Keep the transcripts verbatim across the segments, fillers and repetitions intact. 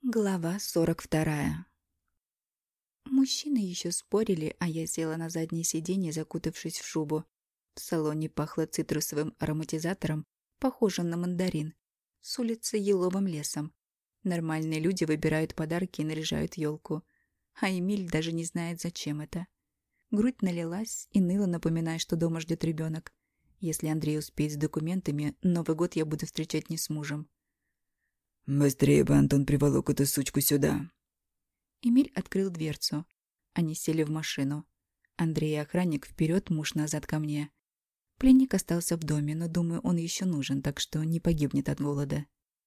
Глава сорок вторая. Мужчины еще спорили, а я села на заднее сиденье, закутавшись в шубу. В салоне пахло цитрусовым ароматизатором, похожим на мандарин. С улицы еловым лесом. Нормальные люди выбирают подарки и наряжают елку. А Эмиль даже не знает, зачем это. Грудь налилась и ныла, напоминая, что дома ждет ребенок. Если Андрей успеет с документами, Новый год я буду встречать не с мужем. «Быстрее бы Антон приволок эту сучку сюда!» Эмиль открыл дверцу. Они сели в машину. Андрей и охранник вперед, муж назад ко мне. Пленник остался в доме, но, думаю, он еще нужен, так что не погибнет от голода.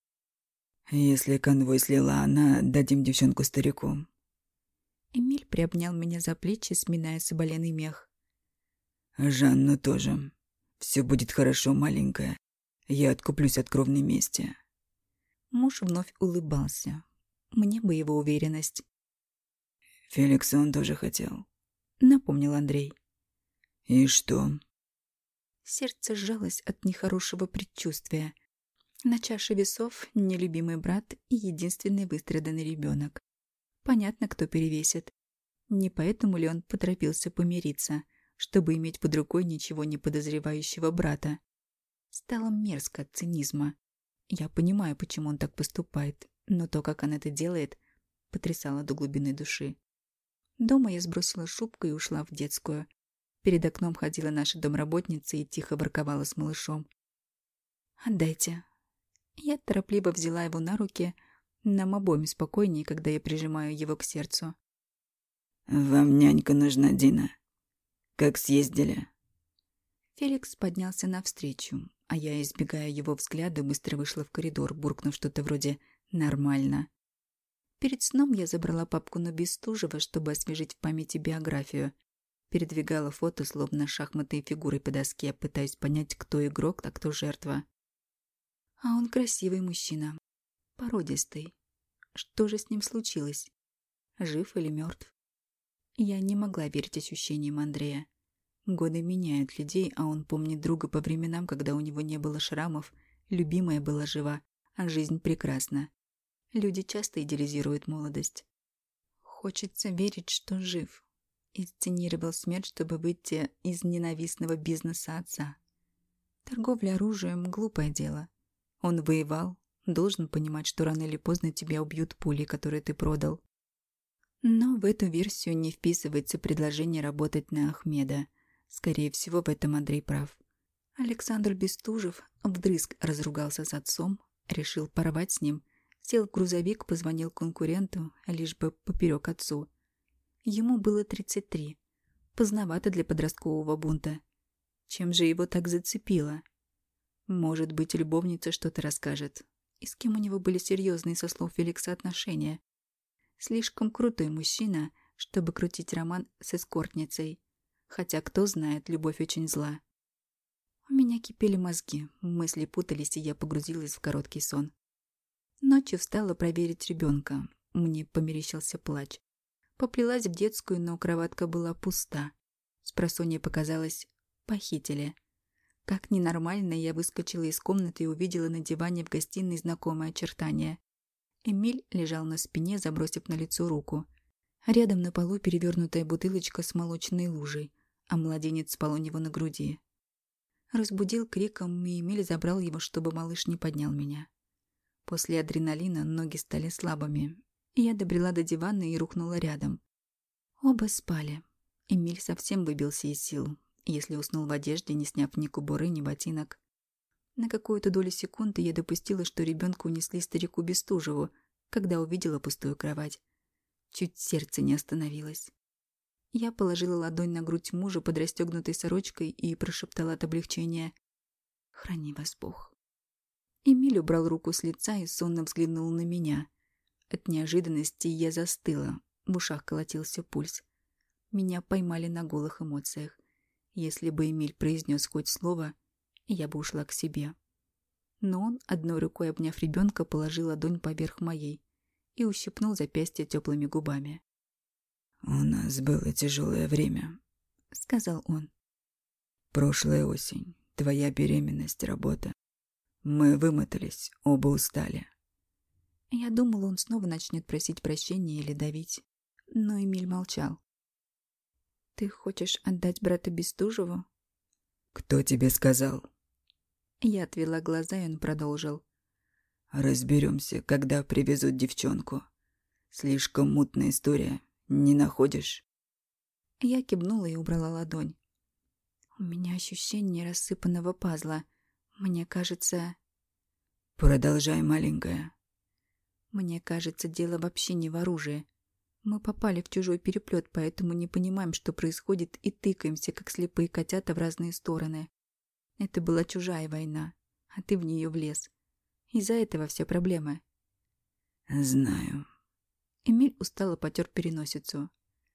«Если конвой слила она, дадим девчонку старику». Эмиль приобнял меня за плечи, сминая соболенный мех. «Жанну тоже. Все будет хорошо, маленькая. Я откуплюсь от кровной мести». Муж вновь улыбался. Мне бы его уверенность. «Феликс он тоже хотел», — напомнил Андрей. «И что?» Сердце сжалось от нехорошего предчувствия. На чаше весов нелюбимый брат и единственный выстраданный ребенок. Понятно, кто перевесит. Не поэтому ли он поторопился помириться, чтобы иметь под рукой ничего не подозревающего брата? Стало мерзко от цинизма. Я понимаю, почему он так поступает, но то, как он это делает, потрясало до глубины души. Дома я сбросила шубку и ушла в детскую. Перед окном ходила наша домработница и тихо ворковала с малышом. «Отдайте». Я торопливо взяла его на руки. Нам обоим спокойнее, когда я прижимаю его к сердцу. «Вам нянька нужна, Дина. Как съездили?» Феликс поднялся навстречу, а я, избегая его взгляда, быстро вышла в коридор, буркнув что-то вроде «нормально». Перед сном я забрала папку на Бестужева, чтобы освежить в памяти биографию. Передвигала фото, словно шахматные фигуры по доске, пытаясь понять, кто игрок, а кто жертва. А он красивый мужчина. Породистый. Что же с ним случилось? Жив или мертв? Я не могла верить ощущениям Андрея. Годы меняют людей, а он помнит друга по временам, когда у него не было шрамов, любимая была жива, а жизнь прекрасна. Люди часто идеализируют молодость. Хочется верить, что жив. Инсценировал смерть, чтобы выйти из ненавистного бизнеса отца. Торговля оружием – глупое дело. Он воевал, должен понимать, что рано или поздно тебя убьют пули, которые ты продал. Но в эту версию не вписывается предложение работать на Ахмеда. Скорее всего, в этом Андрей прав. Александр Бестужев вдрызг разругался с отцом, решил порвать с ним, сел в грузовик, позвонил конкуренту, лишь бы поперек отцу. Ему было тридцать три. Поздновато для подросткового бунта. Чем же его так зацепило? Может быть, любовница что-то расскажет. И с кем у него были серьезные, со слов Феликса, отношения? Слишком крутой мужчина, чтобы крутить роман с эскортницей. Хотя, кто знает, любовь очень зла. У меня кипели мозги, мысли путались, и я погрузилась в короткий сон. Ночью встала проверить ребенка. Мне померещился плач. Поплелась в детскую, но кроватка была пуста. Спросонья показалось, похитили. Как ненормально, я выскочила из комнаты и увидела на диване в гостиной знакомое очертание. Эмиль лежал на спине, забросив на лицо руку. Рядом на полу перевернутая бутылочка с молочной лужей, а младенец спал у него на груди. Разбудил криком, и Эмиль забрал его, чтобы малыш не поднял меня. После адреналина ноги стали слабыми. Я добрела до дивана и рухнула рядом. Оба спали. Эмиль совсем выбился из сил, если уснул в одежде, не сняв ни кобуры, ни ботинок. На какую-то долю секунды я допустила, что ребенка унесли старику Бестужеву, когда увидела пустую кровать. Чуть сердце не остановилось. Я положила ладонь на грудь мужа под расстегнутой сорочкой и прошептала от облегчения: «Храни вас Бог». Эмиль убрал руку с лица и сонно взглянул на меня. От неожиданности я застыла, в ушах колотился пульс. Меня поймали на голых эмоциях. Если бы Эмиль произнес хоть слово, я бы ушла к себе. Но он, одной рукой обняв ребенка, положил ладонь поверх моей и ущипнул запястье теплыми губами. «У нас было тяжелое время», — сказал он. «Прошлая осень, твоя беременность, работа. Мы вымотались, оба устали. Я думала, он снова начнет просить прощения или давить. Но Эмиль молчал. «Ты хочешь отдать брата Бестужеву?» «Кто тебе сказал?» Я отвела глаза, и он продолжил. «Разберемся, когда привезут девчонку. Слишком мутная история, не находишь?» Я кивнула и убрала ладонь. У меня ощущение рассыпанного пазла. Мне кажется... «Продолжай, маленькая». Мне кажется, дело вообще не в оружии. Мы попали в чужой переплет, поэтому не понимаем, что происходит, и тыкаемся, как слепые котята, в разные стороны. Это была чужая война, а ты в нее влез. Из-за этого все проблемы. «Знаю». Эмиль устало потер переносицу.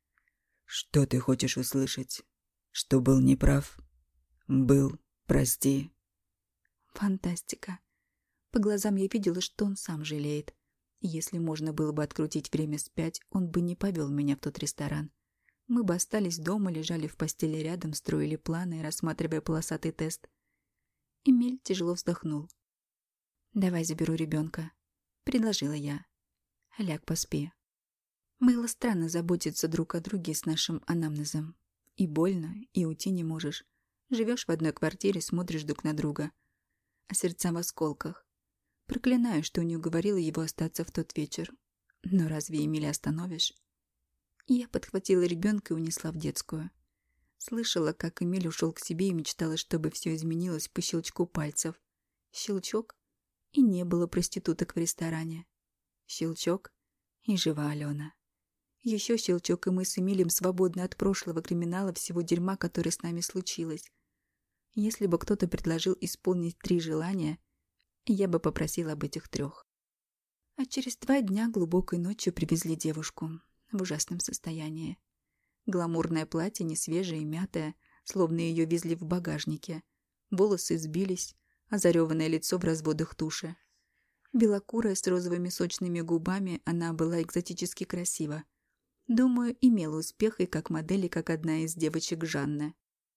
«Что ты хочешь услышать? Что был неправ? Был, прости». Фантастика. По глазам я видела, что он сам жалеет. Если можно было бы открутить время вспять, он бы не повел меня в тот ресторан. Мы бы остались дома, лежали в постели рядом, строили планы, рассматривая полосатый тест. Эмиль тяжело вздохнул. «Давай заберу ребенка», — предложила я. «Ляг, поспи». Было странно заботиться друг о друге с нашим анамнезом. И больно, и уйти не можешь. Живешь в одной квартире, смотришь друг на друга. А сердца в осколках. Проклинаю, что не уговорила его остаться в тот вечер. Но разве Эмиля остановишь? Я подхватила ребенка и унесла в детскую. Слышала, как Эмиль ушел к себе и мечтала, чтобы все изменилось по щелчку пальцев. Щелчок, и не было проституток в ресторане. Щелчок, и жива Алена. Еще щелчок, и мы с Эмилем свободны от прошлого криминала, всего дерьма, которое с нами случилось. Если бы кто-то предложил исполнить три желания, я бы попросила об этих трех. А через два дня глубокой ночью привезли девушку в ужасном состоянии. Гламурное платье, несвежее и мятое, словно ее везли в багажнике. Волосы сбились, озареванное лицо в разводах туши. Белокурая, с розовыми сочными губами, она была экзотически красива. Думаю, имела успех и как модель, и как одна из девочек Жанны.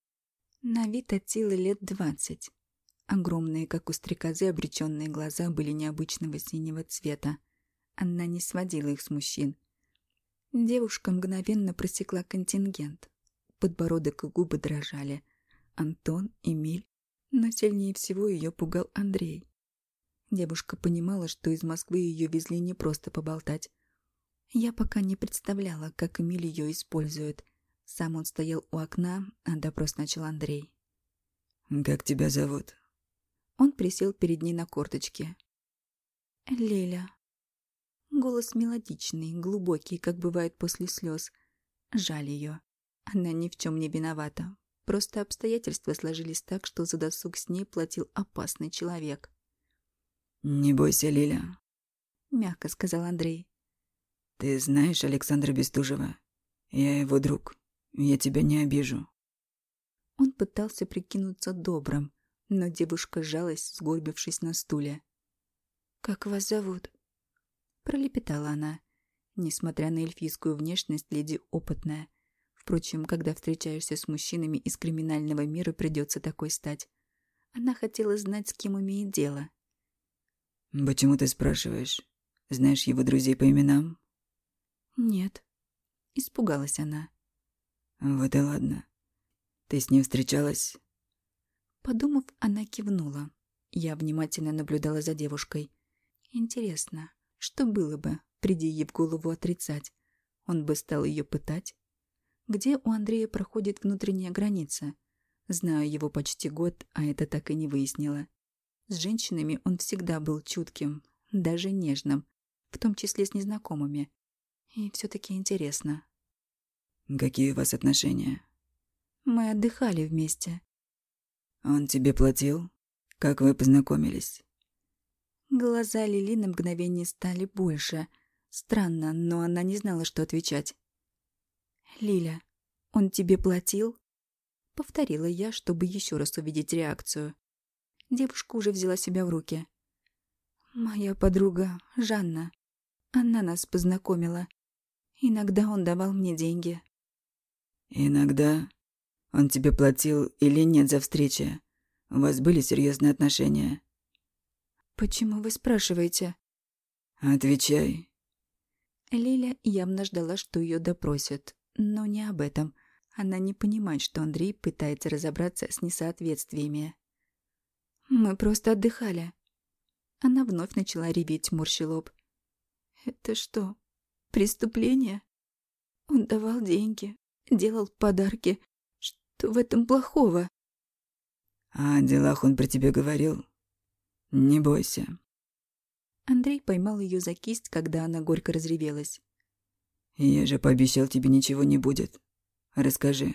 На вид от силы лет двадцать. Огромные, как у стрекозы, обреченные глаза были необычного синего цвета. Она не сводила их с мужчин. Девушка мгновенно просекла контингент. Подбородок и губы дрожали. Антон, Эмиль, но сильнее всего ее пугал Андрей. Девушка понимала, что из Москвы ее везли не просто поболтать. Я пока не представляла, как Эмиль ее использует. Сам он стоял у окна, а допрос начал Андрей. «Как тебя зовут?» Он присел перед ней на корточки. «Лиля». Голос мелодичный, глубокий, как бывает после слез. Жаль ее. Она ни в чем не виновата. Просто обстоятельства сложились так, что за досуг с ней платил опасный человек. «Не бойся, Лиля», — мягко сказал Андрей. «Ты знаешь Александра Бестужева? Я его друг. Я тебя не обижу». Он пытался прикинуться добрым, но девушка сжалась, сгорбившись на стуле. «Как вас зовут?» — пролепетала она. Несмотря на эльфийскую внешность, леди опытная. Впрочем, когда встречаешься с мужчинами из криминального мира, придется такой стать. Она хотела знать, с кем имеет дело. «Почему ты спрашиваешь? Знаешь его друзей по именам?» «Нет», — испугалась она. «Вот и ладно. Ты с ним встречалась?» Подумав, она кивнула. Я внимательно наблюдала за девушкой. Интересно, что было бы, приди ей в голову отрицать? Он бы стал ее пытать? Где у Андрея проходит внутренняя граница? Знаю его почти год, а это так и не выяснила. С женщинами он всегда был чутким, даже нежным, в том числе с незнакомыми. И все-таки интересно. «Какие у вас отношения?» Мы отдыхали вместе. «Он тебе платил? Как вы познакомились?» Глаза Лили на мгновение стали больше. Странно, но она не знала, что отвечать. «Лиля, он тебе платил?» Повторила я, чтобы еще раз увидеть реакцию. Девушка уже взяла себя в руки. «Моя подруга Жанна. Она нас познакомила. Иногда он давал мне деньги». «Иногда? Он тебе платил или нет за встречи? У вас были серьезные отношения?» «Почему вы спрашиваете?» Отвечай. Лиля явно ждала, что ее допросят, но не об этом. Она не понимает, что Андрей пытается разобраться с несоответствиями. «Мы просто отдыхали». Она вновь начала реветь, морща лоб. «Это что, преступление? Он давал деньги, делал подарки. Что в этом плохого?» А о делах он при тебе говорил? Не бойся. Андрей поймал ее за кисть, когда она горько разревелась. Я же пообещал, тебе ничего не будет. Расскажи.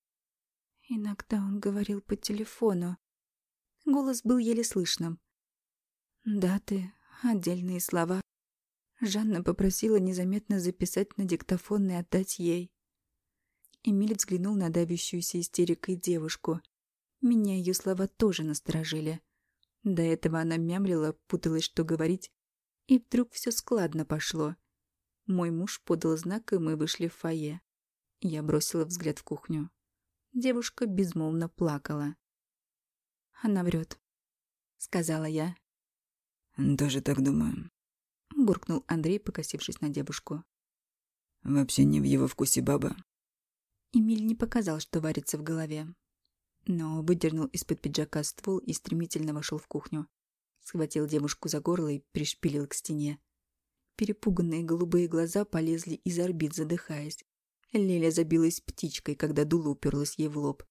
Иногда он говорил по телефону. Голос был еле слышным. Даты, отдельные слова. Жанна попросила незаметно записать на диктофон и отдать ей. Эмиль взглянул на давящуюся истерикой девушку. Меня ее слова тоже насторожили. До этого она мямлила, путалась, что говорить, и вдруг все складно пошло. Мой муж подал знак, и мы вышли в фойе. Я бросила взгляд в кухню. Девушка безмолвно плакала. «Она врет», — сказала я. Тоже так думаю. Буркнул Андрей, покосившись на девушку. Вообще не в его вкусе баба. Эмиль не показал, что варится в голове, но выдернул из-под пиджака ствол и стремительно вошел в кухню. Схватил девушку за горло и пришпилил к стене. Перепуганные голубые глаза полезли из орбит, задыхаясь. Лиля забилась птичкой, когда дуло уперлась ей в лоб.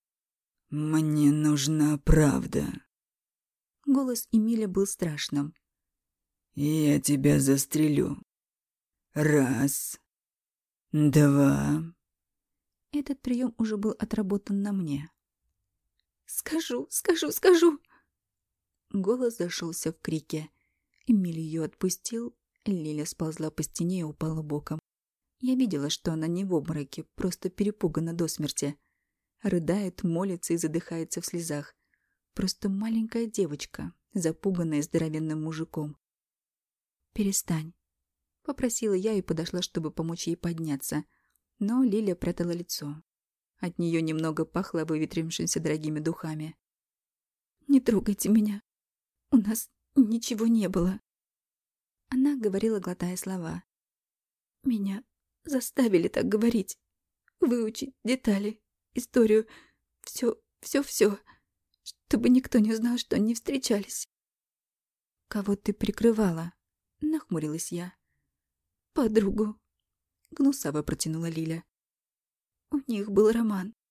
«Мне нужна правда». Голос Эмиля был страшным. «Я тебя застрелю. Раз. Два». Этот прием уже был отработан на мне. «Скажу, скажу, скажу!» Голос зашелся в крике. Эмиль ее отпустил. Лиля сползла по стене и упала боком. Я видела, что она не в обмороке, просто перепугана до смерти. Рыдает, молится и задыхается в слезах. Просто маленькая девочка, запуганная здоровенным мужиком. «Перестань», — попросила я и подошла, чтобы помочь ей подняться. Но Лиля прятала лицо. От нее немного пахло выветрившимися дорогими духами. «Не трогайте меня. У нас ничего не было». Она говорила, глотая слова. «Меня заставили так говорить. Выучить детали, историю, все, все, все, чтобы никто не узнал, что они встречались». «Кого ты прикрывала?» — нахмурилась я. «Подругу», — гнусаво протянула Лиля. «У них был роман.